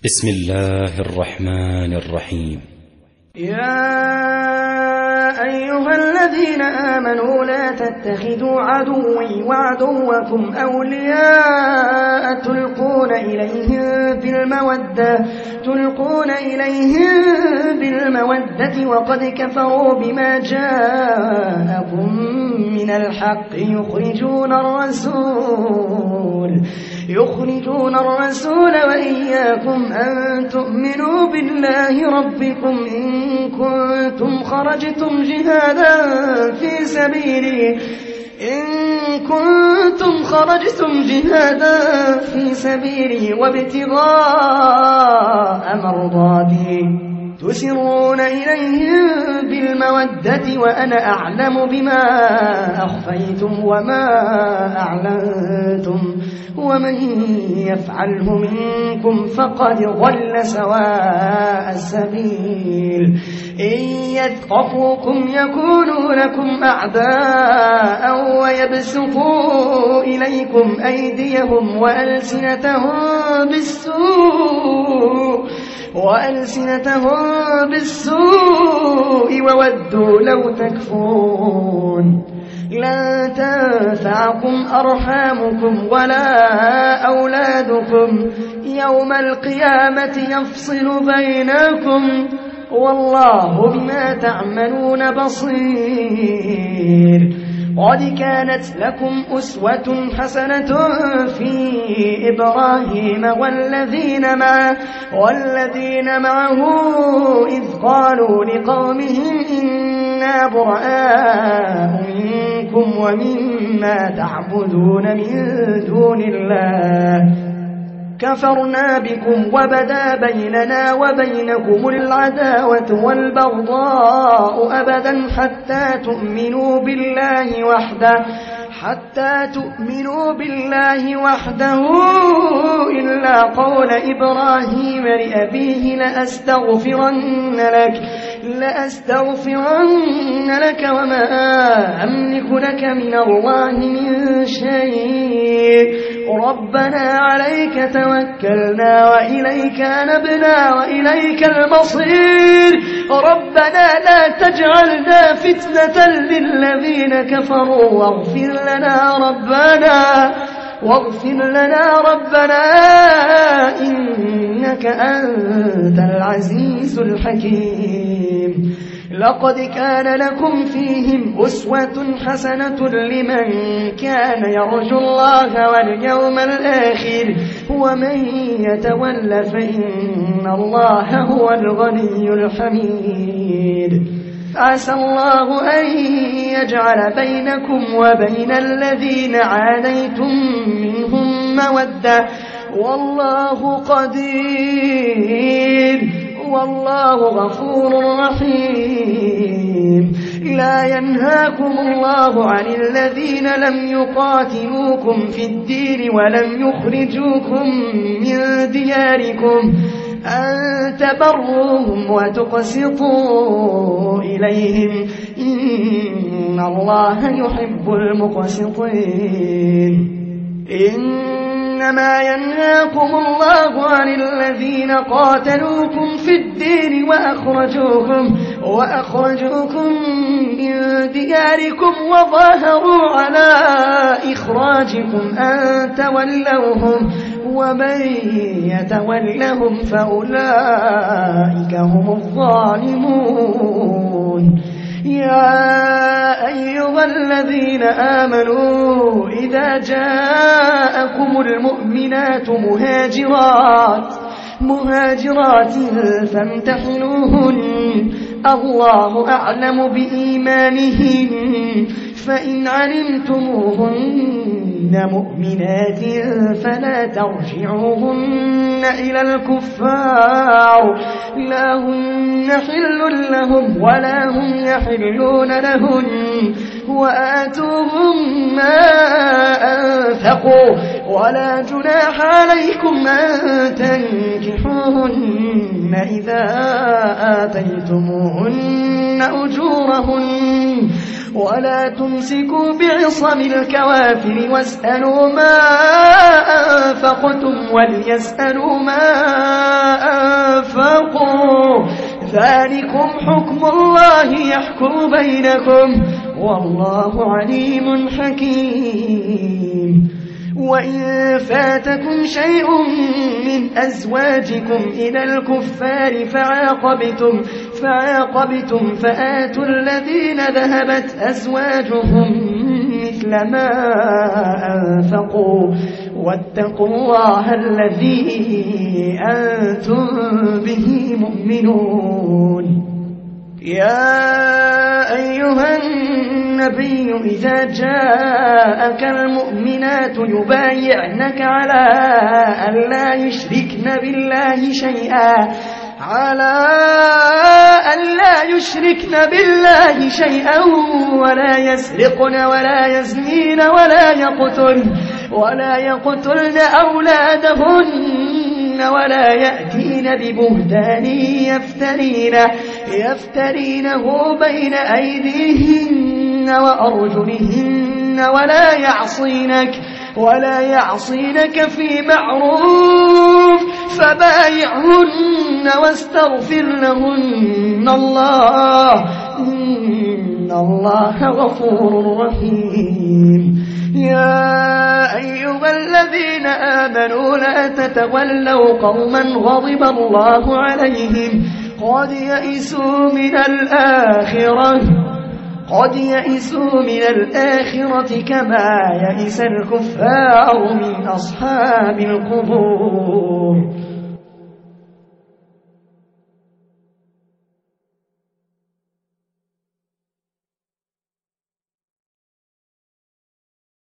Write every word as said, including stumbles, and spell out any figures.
بسم الله الرحمن الرحيم. يا أيها الذين آمنوا لا تتخذوا عدوي وعدوكم أولياء تلقون إليهم بالمودة تلقون إليهم بالمودة وقد كفروا بما جاءكم من الحق يخرجون الرسول يخرجون الرسول وإياكم أن تؤمنوا بالله ربكم إن كنتم خرجتم جهادا في سبيلي إن كنتم خرجتم جهادا في سبيلي وابتغاء مرضاتي تسرون إليهم بالمودة وأنا أعلم بما أخفيتم وما أعلنتم ومن يفعله منكم فقد ضل سواء السبيل إن يثقفوكم يكونوا لكم أعداء ويبسطوا إليكم أيديهم وألسنتهم بالسوء وألسنتهم بالسوء وودوا لو تكفرون لن تنفعكم أرحامكم ولا أولادكم يوم القيامة يفصل بينكم والله بما تعملون بصير. قد كانت لكم أسوة حسنة في إبراهيم والذين معه, والذين معه إذ قالوا لقومهم إنا براء منكم ومما تعبدون من دون الله كفرنا بكم وبدا بيننا وبينكم العداوة والبغضاء أبدا حتى تؤمنوا بالله وحده حتى تؤمنوا بالله وحده إلا قول إبراهيم لأبيه لأستغفرن لك لأستغفرن لك وما أملك لك من الله من شيء ربنا عليك توكلنا وإليك نبنا وإليك المصير ربنا لا تجعلنا فتنة للذين كفروا واغفر لنا ربنا واغفر لنا ربنا إنك أنت العزيز الحكيم. لقد كان لكم فيهم أسوة حسنة لمن كان يرجو الله واليوم الآخر ومن يتول فإن الله هو الغني الحميد. عسى الله أن يجعل بينكم وبين الذين عاديتم منهم مودة والله قدير والله غفور رحيم. لا ينهاكم الله عن الذين لم يقاتلوكم في الدين ولم يخرجوكم من دياركم أن تبروهم وتقسطوا إليهم إن الله يحب المقسطين. إنما ينهاكم الله عن الذين قاتلوكم في الدين وأخرجوكم, وأخرجوكم من دياركم وظاهروا على إخراجكم أن تولوهم ومن يتولهم فأولئك هم الظالمون. يا أيها الذين آمنوا إذا جاءكم المؤمنات مهاجرات مهاجرات فامتحنوهن الله أعلم بإيمانهن فإن علمتموهن مؤمنات فلا ترجعوهن إلى الكفار لا هن حل لهم ولا هم يحلون لهن وآتوهم ما أنفقوا ولا جناح عليكم أن تنكحوهن إذا آتيتموهن أجورهن ولا تمسكوا بعصم الكوافر واسألوا ما أنفقتم وليسألوا ما واتقوا ذلكم حكم الله يحكم بينكم والله عليم حكيم وإن فاتكم شيء من أزواجكم إلى الكفار فعاقبتم فعاقبتم فآتوا الذين ذهبت أزواجهم مثل ما أنفقوا واتقوا الله الذي أنتم به مؤمنون. يا أيها النبي إذا جاءك المؤمنات يبايعنك على أن لا يشركن بالله شيئا على أن لا يشركن بالله شيئا ولا يسرقن ولا يزنين ولا يقتلن ولا يقتلن أولادهن ولا يأتين ببهتان يفترينه يفترينه بين أيديهن وأرجلهن ولا يعصينك ولا يعصينك في معروف فبايعهن واستغفر لهن الله إن الله غفور رحيم. يا أيها الذين آمنوا لا تتولوا قوما غضب الله عليهم قد يئسوا من الآخرة قد يئسوا من الآخرة كما يئس الكفار من أصحاب القبور.